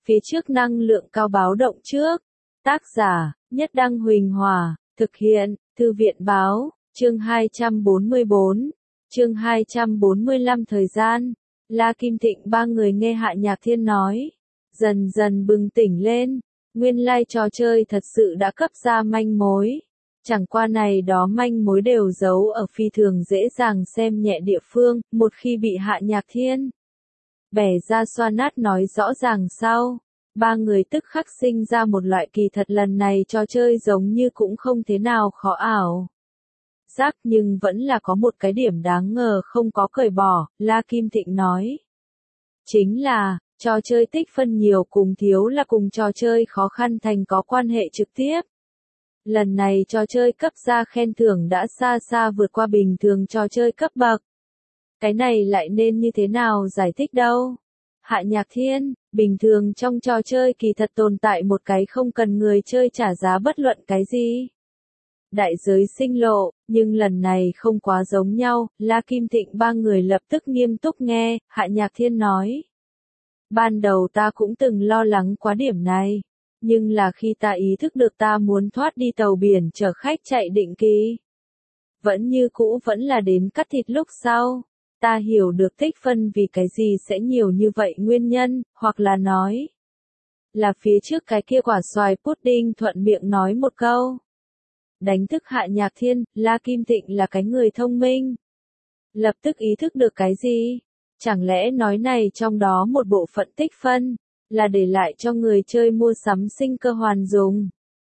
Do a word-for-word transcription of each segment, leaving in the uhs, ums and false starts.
phía trước năng lượng cao báo động trước. Tác giả, Nhất Đăng Huỳnh Hòa, thực hiện, Thư viện báo, chương hai trăm bốn mươi bốn, chương hai trăm bốn mươi lăm thời gian. La Kim Thịnh ba người nghe Hạ Nhạc Thiên nói, dần dần bừng tỉnh lên, nguyên lai trò chơi thật sự đã cấp ra manh mối. Chẳng qua này đó manh mối đều giấu ở phi thường dễ dàng xem nhẹ địa phương, một khi bị Hạ Nhạc Thiên bẻ ra xoa nát nói rõ ràng sau. Ba người tức khắc sinh ra một loại kỳ thật lần này trò chơi giống như cũng không thế nào khó ảo. Giác nhưng vẫn là có một cái điểm đáng ngờ không có cởi bỏ, La Kim Thịnh nói. Chính là, trò chơi tích phân nhiều cùng thiếu là cùng trò chơi khó khăn thành có quan hệ trực tiếp. Lần này trò chơi cấp ra khen thưởng đã xa xa vượt qua bình thường trò chơi cấp bậc. Cái này lại nên như thế nào giải thích đâu? Hạ Nhạc Thiên, bình thường trong trò chơi kỳ thật tồn tại một cái không cần người chơi trả giá bất luận cái gì. Đại giới sinh lộ, nhưng lần này không quá giống nhau, La Kim Thịnh ba người lập tức nghiêm túc nghe, Hạ Nhạc Thiên nói. Ban đầu ta cũng từng lo lắng quá điểm này, nhưng là khi ta ý thức được ta muốn thoát đi tàu biển chở khách chạy định kỳ. Vẫn như cũ vẫn là đến cắt thịt lúc sau. Ta hiểu được tích phân vì cái gì sẽ nhiều như vậy nguyên nhân, hoặc là nói. Là phía trước cái kia quả xoài pudding thuận miệng nói một câu. Đánh thức Hạ Nhạc Thiên, La Kim Thịnh là cái người thông minh. Lập tức ý thức được cái gì? Chẳng lẽ nói này trong đó một bộ phận tích phân, là để lại cho người chơi mua sắm sinh cơ hoàn dùng.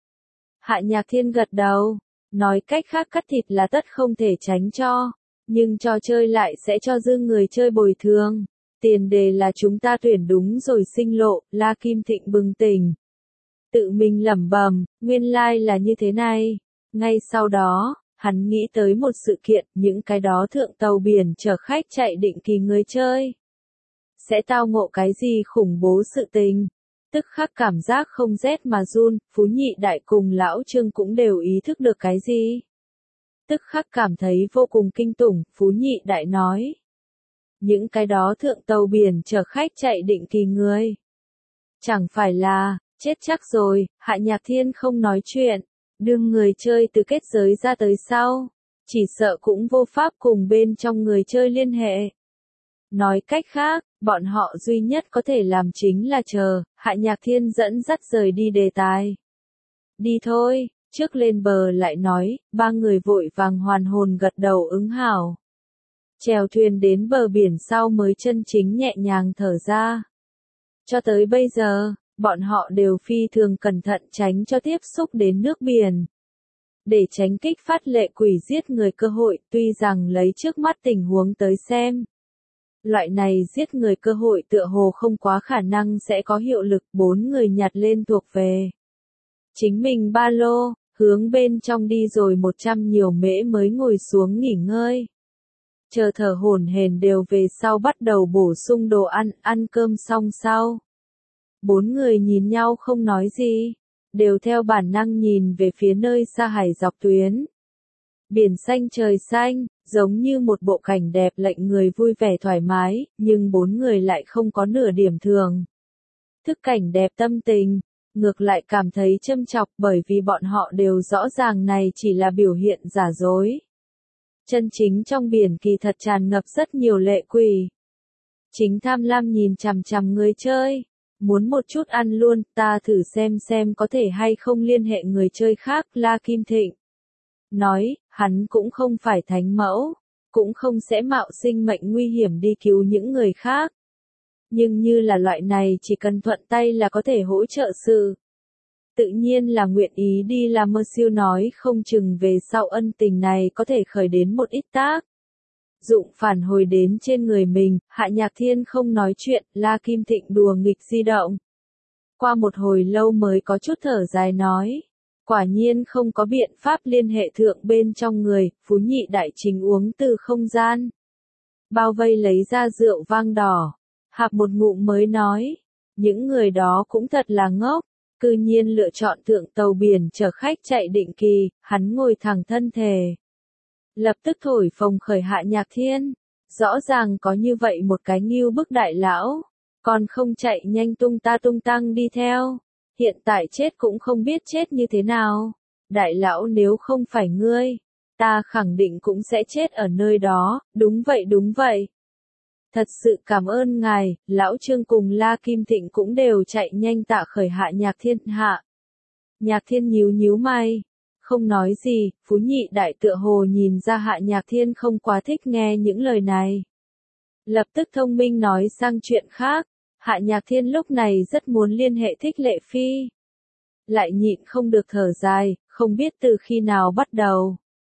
Hạ Nhạc Thiên gật đầu, nói cách khác cắt thịt là tất không thể tránh cho. Nhưng trò chơi lại sẽ cho dư người chơi bồi thường. Tiền đề là chúng ta tuyển đúng rồi sinh lộ, La Kim Thịnh bừng tỉnh. Tự mình lẩm bẩm, nguyên lai like là như thế này. Ngay sau đó, hắn nghĩ tới một sự kiện, những cái đó thượng tàu biển chở khách chạy định kỳ người chơi. Sẽ tao ngộ cái gì khủng bố sự tình. Tức khắc cảm giác không rét mà run, Phú Nhị Đại cùng Lão Trương cũng đều ý thức được cái gì. Tức khắc cảm thấy vô cùng kinh tủng, Phú Nhị Đại nói. Những cái đó thượng tàu biển chở khách chạy định kỳ người. Chẳng phải là, chết chắc rồi, Hạ Nhạc Thiên không nói chuyện, đương người chơi từ kết giới ra tới sau. Chỉ sợ cũng vô pháp cùng bên trong người chơi liên hệ. Nói cách khác, bọn họ duy nhất có thể làm chính là chờ, Hạ Nhạc Thiên dẫn dắt rời đi đề tài. Đi thôi. Trước lên bờ lại nói, ba người vội vàng hoàn hồn gật đầu ứng hảo. Chèo thuyền đến bờ biển sau mới chân chính nhẹ nhàng thở ra. Cho tới bây giờ, bọn họ đều phi thường cẩn thận tránh cho tiếp xúc đến nước biển. Để tránh kích phát lệ quỷ giết người cơ hội, tuy rằng lấy trước mắt tình huống tới xem. Loại này giết người cơ hội tựa hồ không quá khả năng sẽ có hiệu lực, bốn người nhặt lên thuộc về. Chính mình ba lô, hướng bên trong đi rồi một trăm nhiều mễ mới ngồi xuống nghỉ ngơi. Chờ thở hổn hển đều về sau bắt đầu bổ sung đồ ăn, ăn cơm xong sau. Bốn người nhìn nhau không nói gì, đều theo bản năng nhìn về phía nơi xa hải dọc tuyến. Biển xanh trời xanh, giống như một bộ cảnh đẹp lệnh người vui vẻ thoải mái, nhưng bốn người lại không có nửa điểm thường. Thức cảnh đẹp tâm tình. Ngược lại cảm thấy châm chọc bởi vì bọn họ đều rõ ràng này chỉ là biểu hiện giả dối. Chân chính trong biển kỳ thật tràn ngập rất nhiều lệ quỷ. Chính tham lam nhìn chằm chằm người chơi. Muốn một chút ăn luôn, ta thử xem xem có thể hay không liên hệ người chơi khác, La Kim Thịnh. Nói, hắn cũng không phải thánh mẫu, cũng không sẽ mạo sinh mệnh nguy hiểm đi cứu những người khác. Nhưng như là loại này chỉ cần thuận tay là có thể hỗ trợ sự. Tự nhiên là nguyện ý đi làm mơ siêu nói không chừng về sau ân tình này có thể khởi đến một ít tác. Dụng phản hồi đến trên người mình, Hạ Nhạc Thiên không nói chuyện, La Kim Thịnh đùa nghịch di động. Qua một hồi lâu mới có chút thở dài nói. Quả nhiên không có biện pháp liên hệ thượng bên trong người, Phú Nhị Đại chính uống từ không gian. Bao vây lấy ra rượu vang đỏ. Hạp một ngụm mới nói, những người đó cũng thật là ngốc, cư nhiên lựa chọn thượng tàu biển chở khách chạy định kỳ, hắn ngồi thẳng thân thể. Lập tức thổi phồng khởi Hạ Nhạc Thiên, rõ ràng có như vậy một cái nghiêu bức đại lão, Còn không chạy nhanh tung ta tung tăng đi theo. Hiện tại chết cũng không biết chết như thế nào. Đại lão nếu không phải ngươi, ta khẳng định cũng sẽ chết ở nơi đó, đúng vậy đúng vậy. Thật sự cảm ơn ngài, lão Trương cùng La Kim Thịnh cũng đều chạy nhanh tạ khởi hạ Nhạc Thiên hạ. Nhạc Thiên nhíu nhíu mày, không nói gì, Phú Nhị Đại tựa hồ nhìn ra hạ Nhạc Thiên không quá thích nghe những lời này. Lập tức thông minh nói sang chuyện khác, hạ Nhạc Thiên lúc này rất muốn liên hệ Thích Lệ Phi. Lại nhịn không được thở dài, không biết từ khi nào bắt đầu.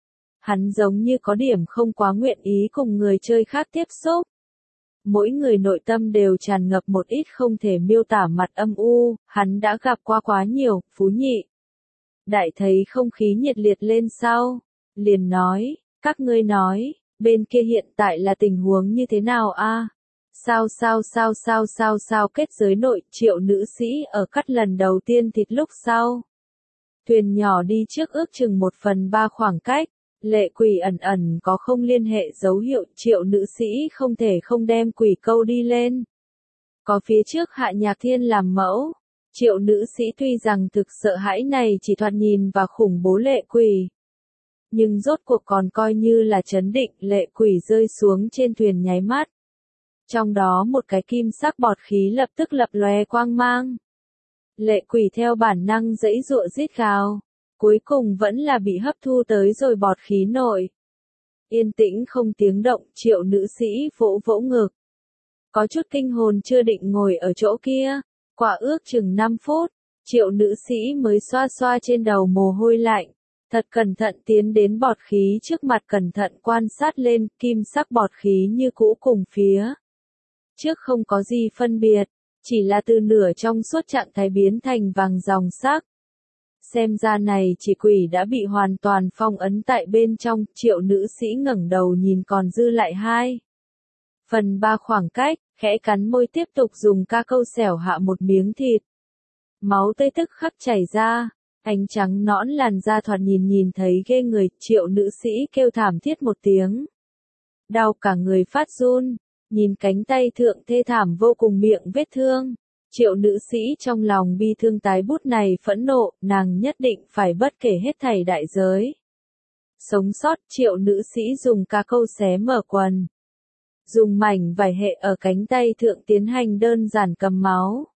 Hắn giống như có điểm không quá nguyện ý cùng người chơi khác tiếp xúc. Mỗi người nội tâm đều tràn ngập một ít không thể miêu tả mặt âm u, hắn đã gặp qua quá nhiều, Phú Nhị Đại thấy không khí nhiệt liệt lên sau, liền nói, các ngươi nói, bên kia hiện tại là tình huống như thế nào a? Sao sao sao sao sao sao kết giới nội Triệu nữ sĩ ở cắt lần đầu tiên thịt lúc sau. Thuyền nhỏ đi trước ước chừng một phần ba khoảng cách. Lệ quỷ ẩn ẩn có không liên hệ dấu hiệu Triệu nữ sĩ không thể không đem quỷ câu đi lên. Có phía trước hạ Nhạc Thiên làm mẫu. Triệu nữ sĩ tuy rằng thực sợ hãi này chỉ thoạt nhìn và khủng bố lệ quỷ. Nhưng rốt cuộc còn coi như là chấn định lệ quỷ rơi xuống trên thuyền nháy mắt. Trong đó một cái kim sắc bọt khí lập tức lập lòe quang mang. Lệ quỷ theo bản năng giãy giụa rít gào. Cuối cùng vẫn là bị hấp thu tới rồi bọt khí nội. Yên tĩnh không tiếng động, Triệu nữ sĩ vỗ vỗ ngực. Có chút kinh hồn chưa định ngồi ở chỗ kia. Quả ước chừng năm phút, Triệu nữ sĩ mới xoa xoa trên đầu mồ hôi lạnh. Thật cẩn thận tiến đến bọt khí trước mặt cẩn thận quan sát lên, kim sắc bọt khí như cũ cùng phía. Trước không có gì phân biệt, chỉ là từ nửa trong suốt trạng thái biến thành vàng dòng sắc. Xem ra này chỉ quỷ đã bị hoàn toàn phong ấn tại bên trong, Triệu nữ sĩ ngẩng đầu nhìn còn dư lại hai. Phần ba khoảng cách, khẽ cắn môi tiếp tục dùng ca câu xẻo hạ một miếng thịt. Máu tươi tức khắc chảy ra, ánh trắng nõn làn da thoạt nhìn nhìn thấy ghê người, Triệu nữ sĩ kêu thảm thiết một tiếng. Đau cả người phát run, nhìn cánh tay thượng thê thảm vô cùng miệng vết thương. Triệu nữ sĩ trong lòng bi thương tái bút này phẫn nộ, nàng nhất định phải bất kể hết thảy đại giới. Sống sót, Triệu nữ sĩ dùng ca câu xé mở quần. Dùng mảnh vải hệ ở cánh tay thượng tiến hành đơn giản cầm máu.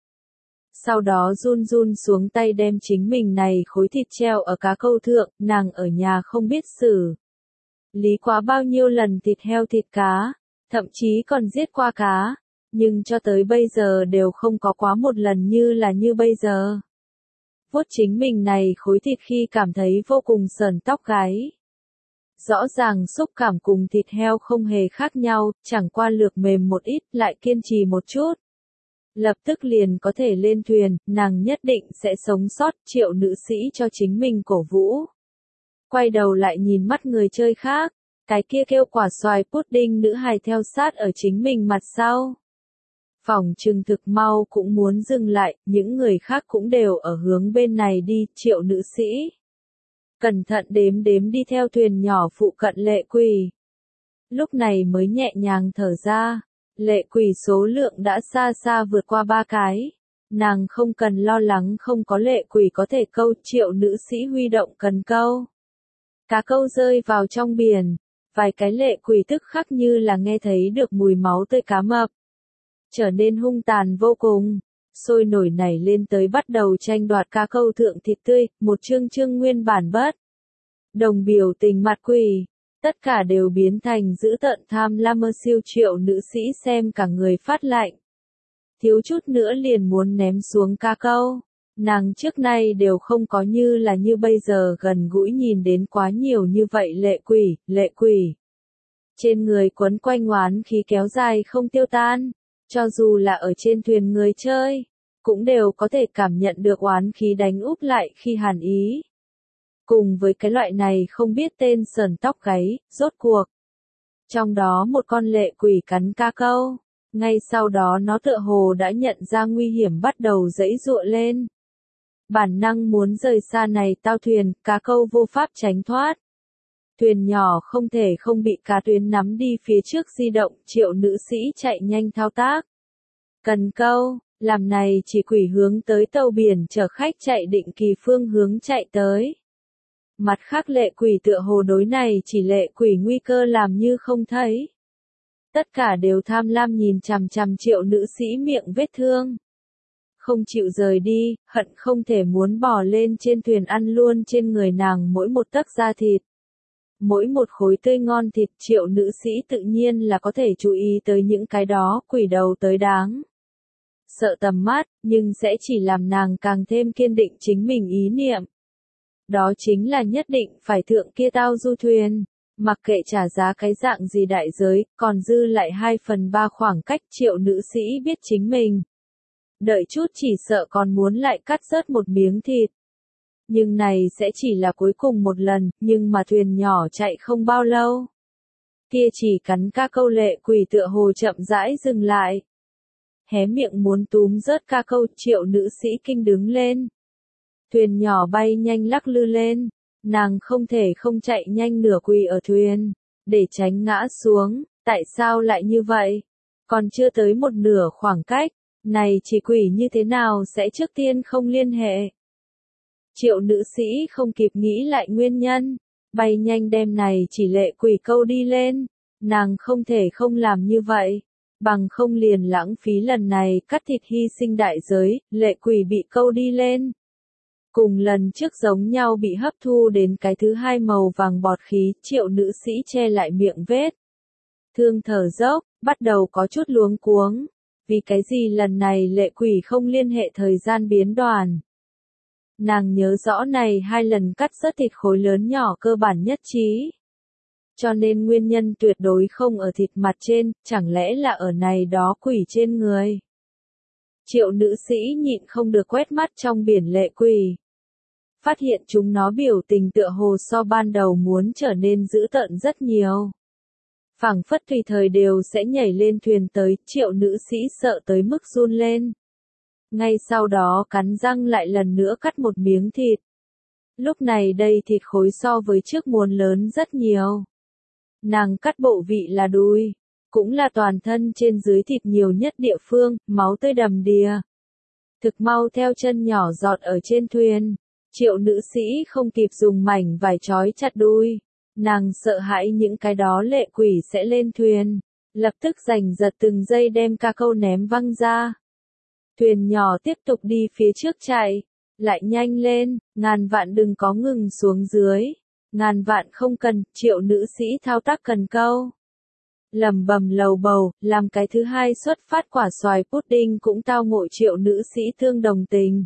Sau đó run run xuống tay đem chính mình này khối thịt treo ở cá câu thượng, nàng ở nhà không biết xử lý quá bao nhiêu lần thịt heo thịt cá, thậm chí còn giết qua cá. Nhưng cho tới bây giờ đều không có quá một lần như là như bây giờ. Vuốt chính mình này khối thịt khi cảm thấy vô cùng sờn tóc gáy. Rõ ràng xúc cảm cùng thịt heo không hề khác nhau, chẳng qua lược mềm một ít, lại kiên trì một chút. Lập tức liền có thể lên thuyền, nàng nhất định sẽ sống sót, Triệu nữ sĩ cho chính mình cổ vũ. Quay đầu lại nhìn mắt người chơi khác, cái kia kêu quả xoài pudding nữ hài theo sát ở chính mình mặt sau. Phòng trừng thực mau cũng muốn dừng lại, những người khác cũng đều ở hướng bên này đi, Triệu nữ sĩ. Cẩn thận đếm đếm đi theo thuyền nhỏ phụ cận lệ quỷ. Lúc này mới nhẹ nhàng thở ra, lệ quỷ số lượng đã xa xa vượt qua ba cái. Nàng không cần lo lắng không có lệ quỷ có thể câu, Triệu nữ sĩ huy động cần câu. Cá câu rơi vào trong biển, vài cái lệ quỷ tức khắc như là nghe thấy được mùi máu tươi cá mập. Trở nên hung tàn vô cùng, sôi nổi nảy lên tới bắt đầu tranh đoạt cá câu thượng thịt tươi, một chương chương nguyên bản bất. Đồng biểu tình mặt quỷ, tất cả đều biến thành dữ tợn tham lam mơ siêu. Triệu nữ sĩ xem cả người phát lạnh. Thiếu chút nữa liền muốn ném xuống cá câu, nàng trước nay đều không có như là như bây giờ gần gũi nhìn đến quá nhiều như vậy lệ quỷ, lệ quỷ. Trên người quấn quanh oán khí kéo dài không tiêu tan. Cho dù là ở trên thuyền người chơi, cũng đều có thể cảm nhận được oán khí đánh úp lại khi hàn ý. Cùng với cái loại này không biết tên sờn tóc gáy, rốt cuộc. Trong đó một con lệ quỷ cắn cá câu, ngay sau đó nó tựa hồ đã nhận ra nguy hiểm bắt đầu giãy giụa lên. Bản năng muốn rời xa này tao thuyền, cá câu vô pháp tránh thoát. Thuyền nhỏ không thể không bị cá tuyến nắm đi phía trước di động, Triệu nữ sĩ chạy nhanh thao tác. Cần câu, làm này chỉ quỷ hướng tới tàu biển chở khách chạy định kỳ phương hướng chạy tới. Mặt khác lệ quỷ tựa hồ đối này chỉ lệ quỷ nguy cơ làm như không thấy. Tất cả đều tham lam nhìn chằm chằm Triệu nữ sĩ miệng vết thương. Không chịu rời đi, hận không thể muốn bò lên trên thuyền ăn luôn trên người nàng mỗi một tấc da thịt. Mỗi một khối tươi ngon thịt Triệu nữ sĩ tự nhiên là có thể chú ý tới những cái đó quỷ đầu tới đáng. Sợ tầm mắt, nhưng sẽ chỉ làm nàng càng thêm kiên định chính mình ý niệm. Đó chính là nhất định phải thượng kia tao du thuyền. Mặc kệ trả giá cái dạng gì đại giới, còn dư lại hai phần ba khoảng cách Triệu nữ sĩ biết chính mình. Đợi chút chỉ sợ còn muốn lại cắt rớt một miếng thịt. Nhưng này sẽ chỉ là cuối cùng một lần, nhưng mà thuyền nhỏ chạy không bao lâu. Kia chỉ cắn ca câu lệ quỷ tựa hồ chậm rãi dừng lại. Hé miệng muốn túm rớt ca câu Triệu nữ sĩ kinh đứng lên. Thuyền nhỏ bay nhanh lắc lư lên. Nàng không thể không chạy nhanh nửa quỳ ở thuyền, để tránh ngã xuống, tại sao lại như vậy? Còn chưa tới một nửa khoảng cách, này chỉ quỷ như thế nào sẽ trước tiên không liên hệ? Triệu nữ sĩ không kịp nghĩ lại nguyên nhân, bay nhanh đem này chỉ lệ quỷ câu đi lên, nàng không thể không làm như vậy, bằng không liền lãng phí lần này cắt thịt hy sinh đại giới, lệ quỷ bị câu đi lên. Cùng lần trước giống nhau bị hấp thu đến cái thứ hai màu vàng bọt khí, Triệu nữ sĩ che lại miệng vết. Thương thở dốc, bắt đầu có chút luống cuống. Vì cái gì lần này lệ quỷ không liên hệ thời gian biến đoàn. Nàng nhớ rõ này hai lần cắt rớt thịt khối lớn nhỏ cơ bản nhất trí. Cho nên nguyên nhân tuyệt đối không ở thịt mặt trên, chẳng lẽ là ở này đó quỷ trên người. Triệu nữ sĩ nhịn không được quét mắt trong biển lệ quỷ. Phát hiện chúng nó biểu tình tựa hồ so ban đầu muốn trở nên dữ tợn rất nhiều. Phảng phất tùy thời đều sẽ nhảy lên thuyền tới, Triệu nữ sĩ sợ tới mức run lên. Ngay sau đó cắn răng lại lần nữa cắt một miếng thịt. Lúc này đây thịt khối so với trước muốn lớn rất nhiều. Nàng cắt bộ vị là đùi, cũng là toàn thân trên dưới thịt nhiều nhất địa phương, máu tươi đầm đìa. Thực mau theo chân nhỏ giọt ở trên thuyền. Triệu nữ sĩ không kịp dùng mảnh vải trói chặt đuôi. Nàng sợ hãi những cái đó lệ quỷ sẽ lên thuyền. Lập tức giành giật từng giây đem ca câu ném văng ra. Thuyền nhỏ tiếp tục đi phía trước chạy. Lại nhanh lên, ngàn vạn đừng có ngừng xuống dưới. Ngàn vạn không cần, Triệu nữ sĩ thao tác cần câu. Lầm bầm lầu bầu, làm cái thứ hai xuất phát quả xoài pudding cũng tao ngộ Triệu nữ sĩ thương đồng tình.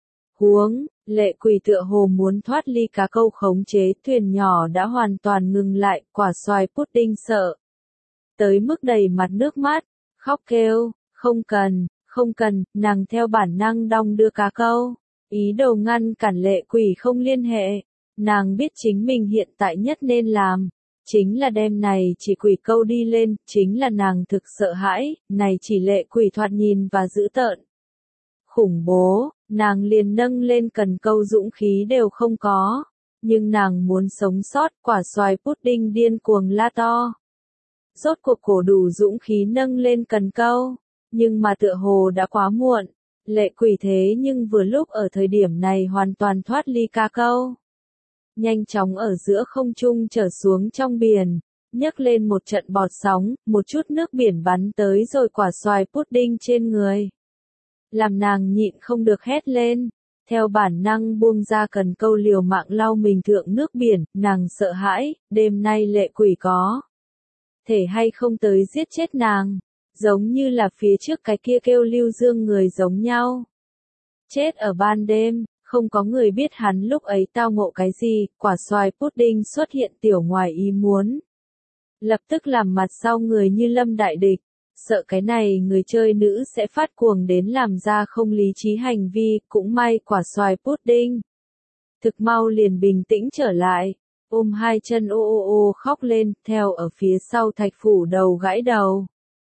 Huống, lệ quỷ tựa hồ muốn thoát ly cá câu khống chế, thuyền nhỏ đã hoàn toàn ngừng lại, quả xoài pudding sợ. Tới mức đầy mặt nước mắt, khóc kêu, không cần, không cần, nàng theo bản năng đong đưa cá câu. Ý đồ ngăn cản lệ quỷ không liên hệ, nàng biết chính mình hiện tại nhất nên làm. Chính là đem này chỉ quỷ câu đi lên, chính là nàng thực sợ hãi, này chỉ lệ quỷ thoạt nhìn và dữ tợn. Khủng bố, nàng liền nâng lên cần câu dũng khí đều không có. Nhưng nàng muốn sống sót, quả xoài pudding điên cuồng la to. Rốt cuộc cổ đủ dũng khí nâng lên cần câu, nhưng mà tựa hồ đã quá muộn. Lệ quỷ thế nhưng vừa lúc ở thời điểm này hoàn toàn thoát ly cá câu. Nhanh chóng ở giữa không trung trở xuống trong biển, nhấc lên một trận bọt sóng, một chút nước biển bắn tới rồi quả xoài pudding trên người. Làm nàng nhịn không được hét lên, theo bản năng buông ra cần câu liều mạng lau mình thượng nước biển, nàng sợ hãi, đêm nay lệ quỷ có thể hay không tới giết chết nàng, giống như là phía trước cái kia kêu Lưu Dương người giống nhau. Chết ở ban đêm. Không có người biết hắn lúc ấy tao ngộ cái gì, quả xoài pudding xuất hiện tiểu ngoài ý muốn. Lập tức làm mặt sau người như lâm đại địch, sợ cái này người chơi nữ sẽ phát cuồng đến làm ra không lý trí hành vi, cũng may quả xoài pudding. Thực mau liền bình tĩnh trở lại, ôm hai chân ô ô ô khóc lên, theo ở phía sau thạch phủ đầu gãi đầu.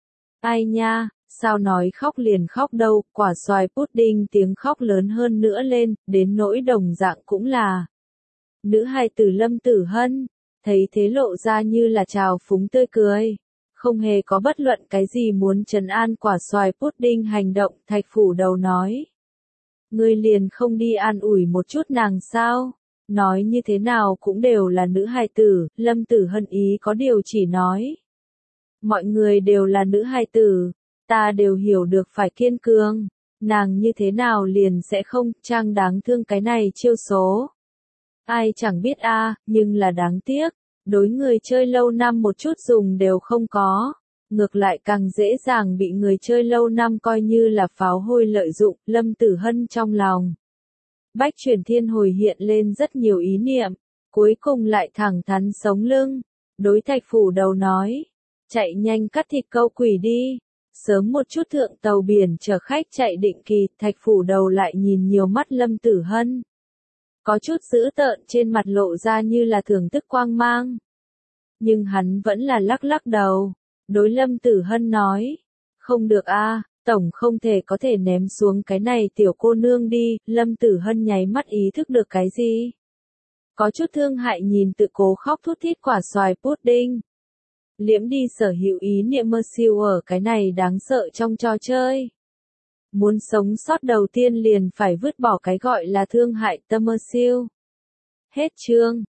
Ai nha! Sao nói khóc liền khóc đâu, quả xoài pudding tiếng khóc lớn hơn nữa lên, đến nỗi đồng dạng cũng là. Nữ hài tử Lâm Tử Hân, thấy thế lộ ra như là trào phúng tươi cười. Không hề có bất luận cái gì muốn trấn an quả xoài pudding hành động, Thạch Phủ Đầu nói. Ngươi liền không đi an ủi một chút nàng sao? Nói như thế nào cũng đều là nữ hài tử, Lâm Tử Hân ý có điều chỉ nói. Mọi người đều là nữ hài tử, ta đều hiểu được phải kiên cường, nàng như thế nào liền sẽ không, trang đáng thương cái này chiêu số. Ai chẳng biết a, nhưng là đáng tiếc, đối người chơi lâu năm một chút dùng đều không có, ngược lại càng dễ dàng bị người chơi lâu năm coi như là pháo hôi lợi dụng, Lâm Tử Hân trong lòng. Bách Chuyển Thiên Hồi hiện lên rất nhiều ý niệm, cuối cùng lại thẳng thắn sống lưng, đối Thạch Phủ Đầu nói, chạy nhanh cắt thịt câu quỷ đi, sớm một chút thượng tàu biển chở khách chạy định kỳ, Thạch Phủ Đầu lại nhìn nhiều mắt Lâm Tử Hân. Có chút dữ tợn trên mặt lộ ra như là thưởng thức quang mang. Nhưng hắn vẫn là lắc lắc đầu, đối Lâm Tử Hân nói, không được a, tổng không thể có thể ném xuống cái này tiểu cô nương đi, Lâm Tử Hân nháy mắt ý thức được cái gì. Có chút thương hại nhìn tự cố khóc thút thít quả xoài pudding. Liễm đi sở hữu ý niệm mơ siêu ở cái này đáng sợ trong trò chơi. Muốn sống sót đầu tiên liền phải vứt bỏ cái gọi là thương hại tâm mơ siêu. Hết chương.